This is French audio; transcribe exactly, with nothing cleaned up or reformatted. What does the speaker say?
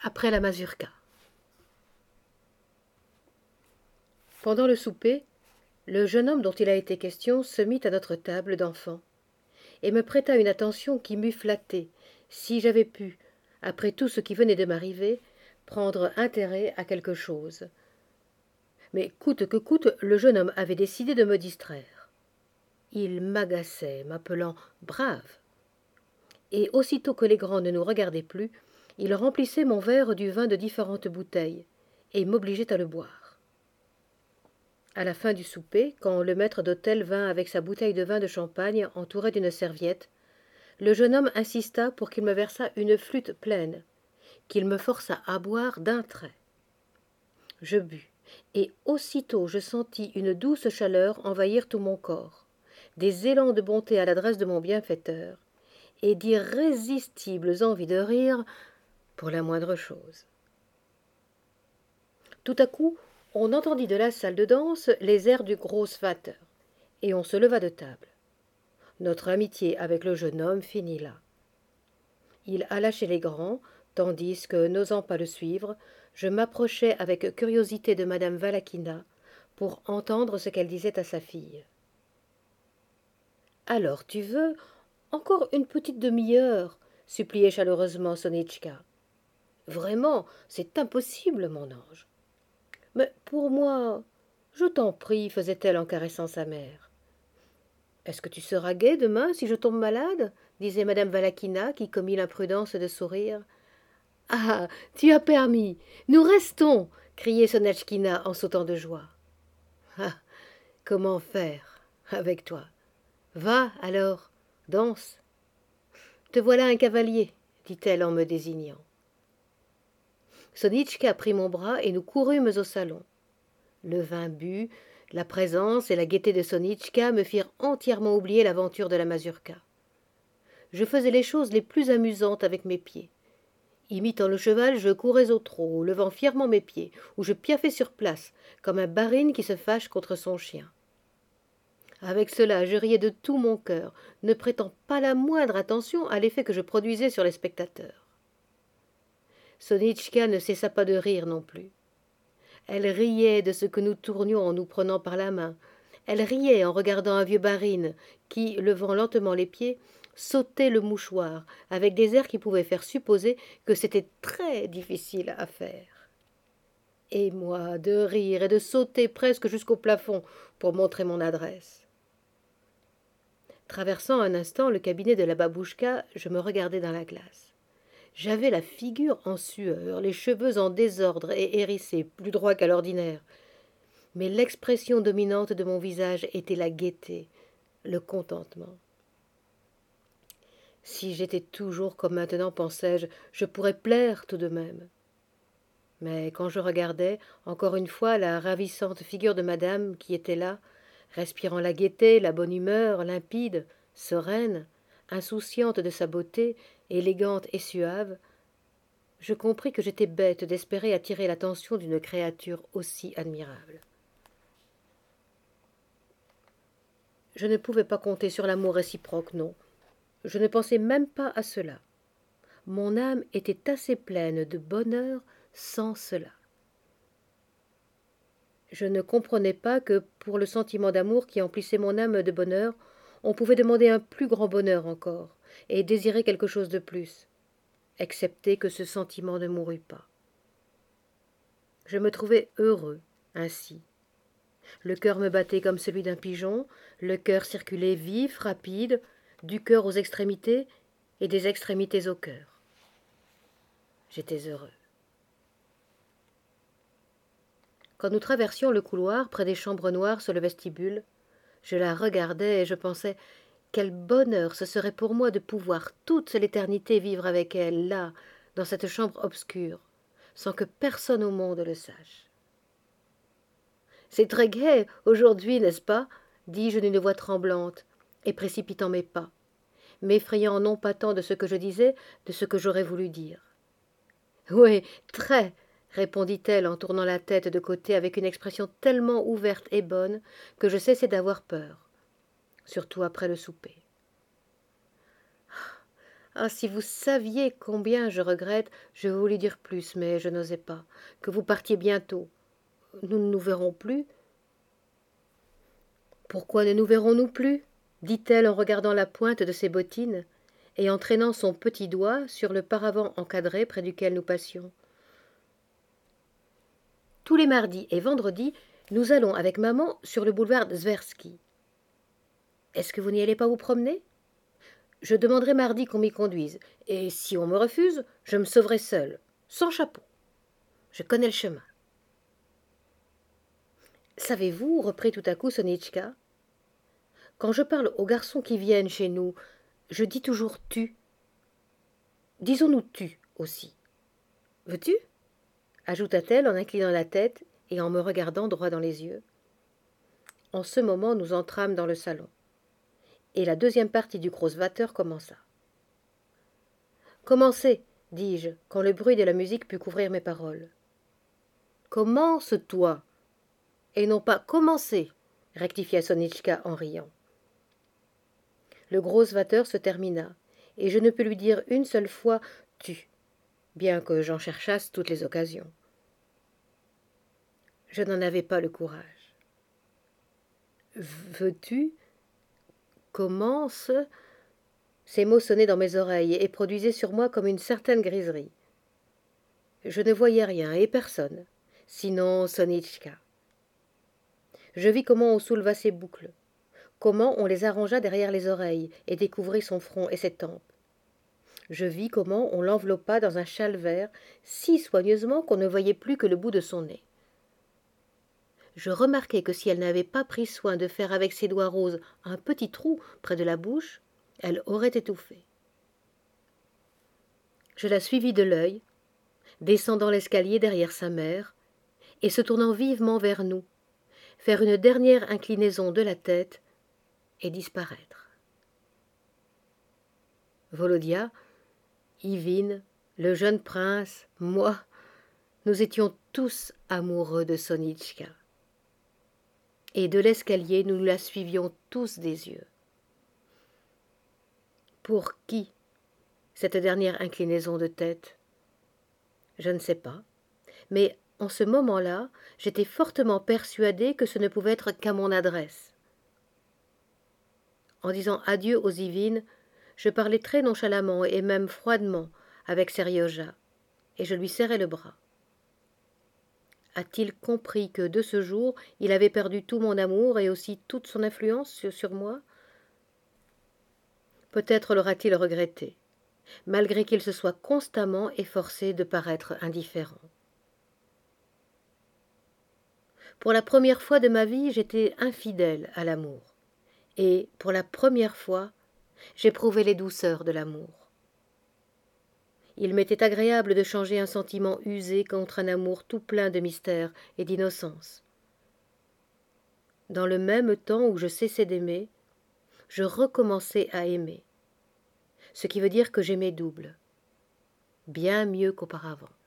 Après la mazurka. Pendant le souper, le jeune homme dont il a été question se mit à notre table d'enfants et me prêta une attention qui m'eût flattée, si j'avais pu, après tout ce qui venait de m'arriver, prendre intérêt à quelque chose. Mais coûte que coûte, le jeune homme avait décidé de me distraire. Il m'agaçait, m'appelant « brave », et aussitôt que les grands ne nous regardaient plus, il remplissait mon verre du vin de différentes bouteilles et m'obligeait à le boire. À la fin du souper, quand le maître d'hôtel vint avec sa bouteille de vin de champagne entourée d'une serviette, le jeune homme insista pour qu'il me versât une flûte pleine, qu'il me força à boire d'un trait. Je bus, et aussitôt je sentis une douce chaleur envahir tout mon corps, des élans de bonté à l'adresse de mon bienfaiteur, et d'irrésistibles envies de rire pour la moindre chose. Tout à coup, on entendit de la salle de danse les airs du Großvater, et on se leva de table. Notre amitié avec le jeune homme finit là. Il alla chez les grands, tandis que, n'osant pas le suivre, je m'approchais avec curiosité de madame Valaquina pour entendre ce qu'elle disait à sa fille. « Alors tu veux encore une petite demi-heure » suppliait chaleureusement Sonitchka. « Vraiment, c'est impossible, mon ange. »« Mais pour moi, je t'en prie, faisait-elle en caressant sa mère. « Est-ce que tu seras gai demain si je tombe malade ?» disait madame Valaquina, qui commit l'imprudence de sourire. « Ah, tu as permis. Nous restons » criait Sonitchkina en sautant de joie. « Ah, comment faire avec toi? Va, alors, danse. Te voilà un cavalier, dit-elle en me désignant. Sonitchka prit mon bras et nous courûmes au salon. Le vin bu, la présence et la gaieté de Sonitchka me firent entièrement oublier l'aventure de la mazurka. Je faisais les choses les plus amusantes avec mes pieds. Imitant le cheval, je courais au trot, levant fièrement mes pieds, ou je piaffais sur place, comme un barine qui se fâche contre son chien. Avec cela, je riais de tout mon cœur, ne prêtant pas la moindre attention à l'effet que je produisais sur les spectateurs. Sonitchka ne cessa pas de rire non plus. Elle riait de ce que nous tournions en nous prenant par la main. Elle riait en regardant un vieux barine qui, levant lentement les pieds, sautait le mouchoir avec des airs qui pouvaient faire supposer que c'était très difficile à faire. Et moi, de rire et de sauter presque jusqu'au plafond pour montrer mon adresse. Traversant un instant le cabinet de la babouchka, je me regardais dans la glace. J'avais la figure en sueur, les cheveux en désordre et hérissés, plus droits qu'à l'ordinaire. Mais l'expression dominante de mon visage était la gaieté, le contentement. Si j'étais toujours comme maintenant, pensais-je, je pourrais plaire tout de même. Mais quand je regardais, encore une fois, la ravissante figure de madame qui était là, respirant la gaieté, la bonne humeur, limpide, sereine, insouciante de sa beauté, élégante et suave, je compris que j'étais bête d'espérer attirer l'attention d'une créature aussi admirable. Je ne pouvais pas compter sur l'amour réciproque, non. Je ne pensais même pas à cela. Mon âme était assez pleine de bonheur sans cela. Je ne comprenais pas que, pour le sentiment d'amour qui emplissait mon âme de bonheur, on pouvait demander un plus grand bonheur encore, et désirer quelque chose de plus, excepté que ce sentiment ne mourût pas. Je me trouvais heureux, ainsi. Le cœur me battait comme celui d'un pigeon, le cœur circulait vif, rapide, du cœur aux extrémités, et des extrémités au cœur. J'étais heureux. Quand nous traversions le couloir près des chambres noires sur le vestibule, je la regardais et je pensais quel bonheur ce serait pour moi de pouvoir toute l'éternité vivre avec elle, là, dans cette chambre obscure, sans que personne au monde le sache. « C'est très gai aujourd'hui, n'est-ce pas ?» dis-je d'une voix tremblante et précipitant mes pas, m'effrayant non pas tant de ce que je disais, de ce que j'aurais voulu dire. « Oui, très !» répondit-elle en tournant la tête de côté avec une expression tellement ouverte et bonne que je cessai d'avoir peur, surtout après le souper. Ah, si vous saviez combien je regrette, je voulais dire plus, mais je n'osais pas, que vous partiez bientôt. Nous ne nous verrons plus. Pourquoi ne nous verrons-nous plus dit-elle en regardant la pointe de ses bottines et en traînant son petit doigt sur le paravent encadré près duquel nous passions. Tous les mardis et vendredis, nous allons avec maman sur le boulevard Tversky. Est-ce que vous n'y allez pas vous promener? Je demanderai mardi qu'on m'y conduise, et si on me refuse, je me sauverai seule, sans chapeau. Je connais le chemin. Savez-vous, reprit tout à coup Sonitchka, quand je parle aux garçons qui viennent chez nous, je dis toujours tu. Disons-nous tu aussi. Veux-tu? Ajouta-t-elle en inclinant la tête et en me regardant droit dans les yeux. En ce moment, nous entrâmes dans le salon, et la deuxième partie du Großvater commença. Commencez, dis-je, quand le bruit de la musique put couvrir mes paroles. Commence, toi, et non pas commencer, rectifia Sonitchka en riant. Le Großvater se termina, et je ne pus lui dire une seule fois tu, bien que j'en cherchasse toutes les occasions. Je n'en avais pas le courage. Veux-tu? Commence? Ces mots sonnaient dans mes oreilles et produisaient sur moi comme une certaine griserie. Je ne voyais rien et personne, sinon Sonitchka. Je vis comment on souleva ses boucles, comment on les arrangea derrière les oreilles et découvrit son front et ses tempes. Je vis comment on l'enveloppa dans un châle vert si soigneusement qu'on ne voyait plus que le bout de son nez. Je remarquai que si elle n'avait pas pris soin de faire avec ses doigts roses un petit trou près de la bouche, elle aurait étouffé. Je la suivis de l'œil, descendant l'escalier derrière sa mère, et se tournant vivement vers nous, faire une dernière inclinaison de la tête et disparaître. Volodia, Yvine, le jeune prince, moi, nous étions tous amoureux de Sonitchka. Et de l'escalier, nous la suivions tous des yeux. Pour qui, cette dernière inclinaison de tête? Je ne sais pas, mais en ce moment-là, j'étais fortement persuadée que ce ne pouvait être qu'à mon adresse. En disant adieu aux Yvines, je parlais très nonchalamment et même froidement avec Serioja, et je lui serrai le bras. A-t-il compris que, de ce jour, il avait perdu tout mon amour et aussi toute son influence sur, sur moi? Peut-être l'aura-t-il regretté, malgré qu'il se soit constamment efforcé de paraître indifférent. Pour la première fois de ma vie, j'étais infidèle à l'amour, et, pour la première fois, j'éprouvais les douceurs de l'amour. Il m'était agréable de changer un sentiment usé contre un amour tout plein de mystère et d'innocence. Dans le même temps où je cessais d'aimer, je recommençais à aimer, ce qui veut dire que j'aimais double, bien mieux qu'auparavant.